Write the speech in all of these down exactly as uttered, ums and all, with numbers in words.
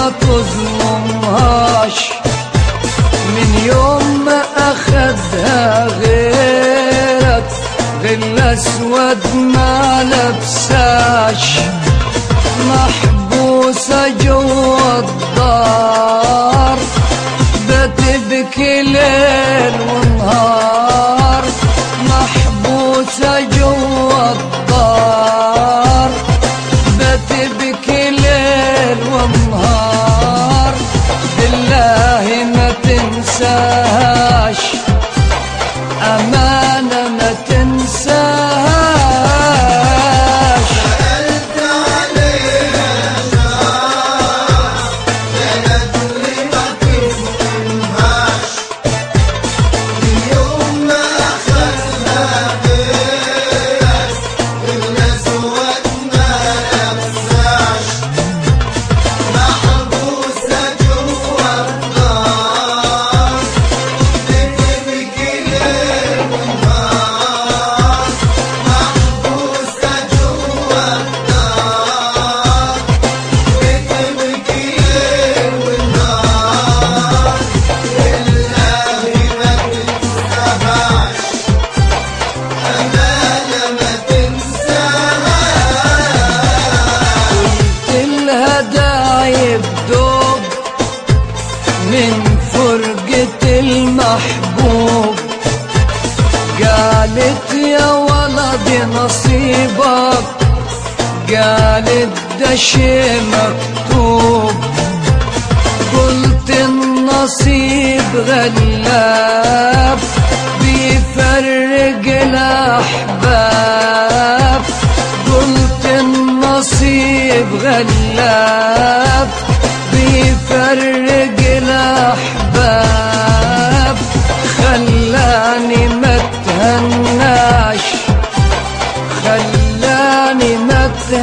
ما تظلمهاش، من يوم ما أخدها غيرك غل أسود ما لبساش، محبوسة جوا الدار بتبكي ليل ونهار، محبوسة جوا الدار بتبكي ليل ونهار، بالله ما تنساهاش أمانة ما تنساهاش. سألت عليها شهر كانت لي ما تظلمهاش، من يوم ما أخذها غيرك الأسود ما لبساش، محبوسة جوا الدار بتبكي ليل ونهار، محبوسة جوا الدار بتبكي ليل ونهار، بالله ما تنساهاش أمانة ما تنساهاش. كلها دايب دوب من فرقة المحبوب، قالت يا ولدي نصيبك، قالت ده شي مكتوب، قلت النصيب غلاب بيفرق الأحباب، قلت النصيب غلاب بيفرق الأحباب، خلاني ما اتهناش، خلاني ما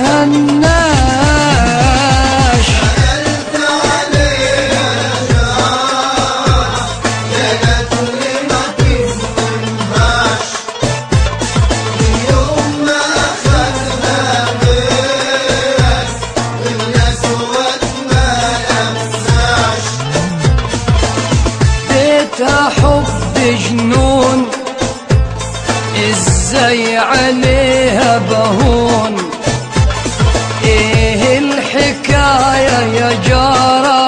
اتهناش. سألت عليها شهر كانت لي ما تظلمهاش، من يوم ما أخذها غيرك الأسود ما لبساش، بيتها حب جنون ازاي عليها بهون، ايه الحكاية يا جارة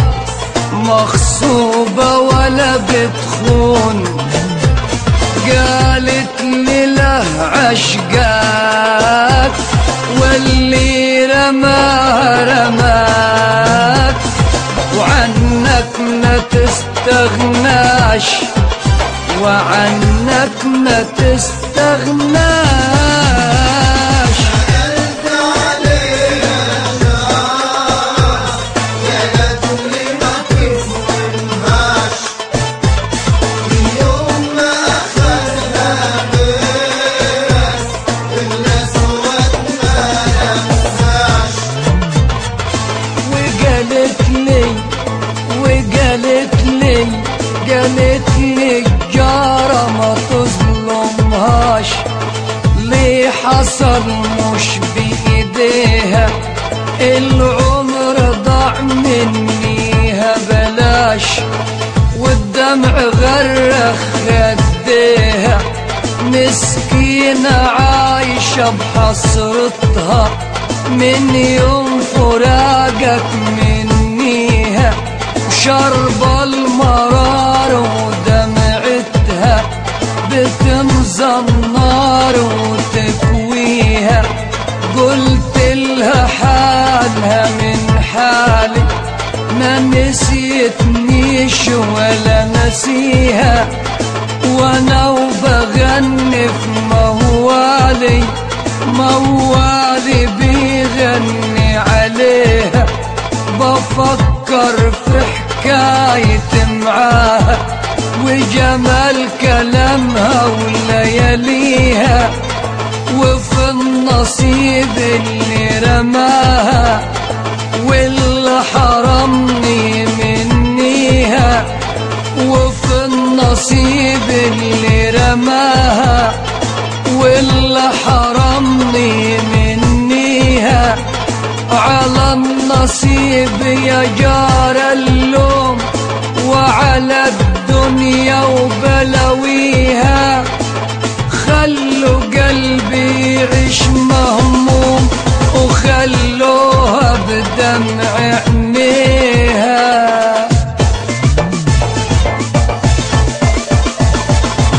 مغصوبة ولا بتخون، قالت لي له عشقاك واللي رماها رماك، وعنك ما تستغناش، وعنك ما تستغناش. سألت عليها شهر كانت لي ما تظلمهاش، من يوم ما أخذها غيرك الأسود ما لبساش، وقالت لي وقالت لي قالت لي الجارة ما تظلمهاش، ليه حصل مش بإيديها، العمر ضاع منيها بلاش، والدمع غرخ خديها، مسكينة عايشة بحسرتها من يوم فراقك منيها، وشرب المرار ودمعتها بتنزل نار وتكويها، قلت لها حالها من حالي ما نسيتنيش ولا نسيها، وانا وبغني في موالي موالي بيغني عليها، بفكر في حكاية معاها وجمال كلامها ولياليها، وفي النصيب اللي رماها واللي حرمني منيها، وفي النصيب اللي رماها واللي حرمني منيها. على النصيب يا جار اللوم وعلى الدنيا وبلويها، خلوا قلبي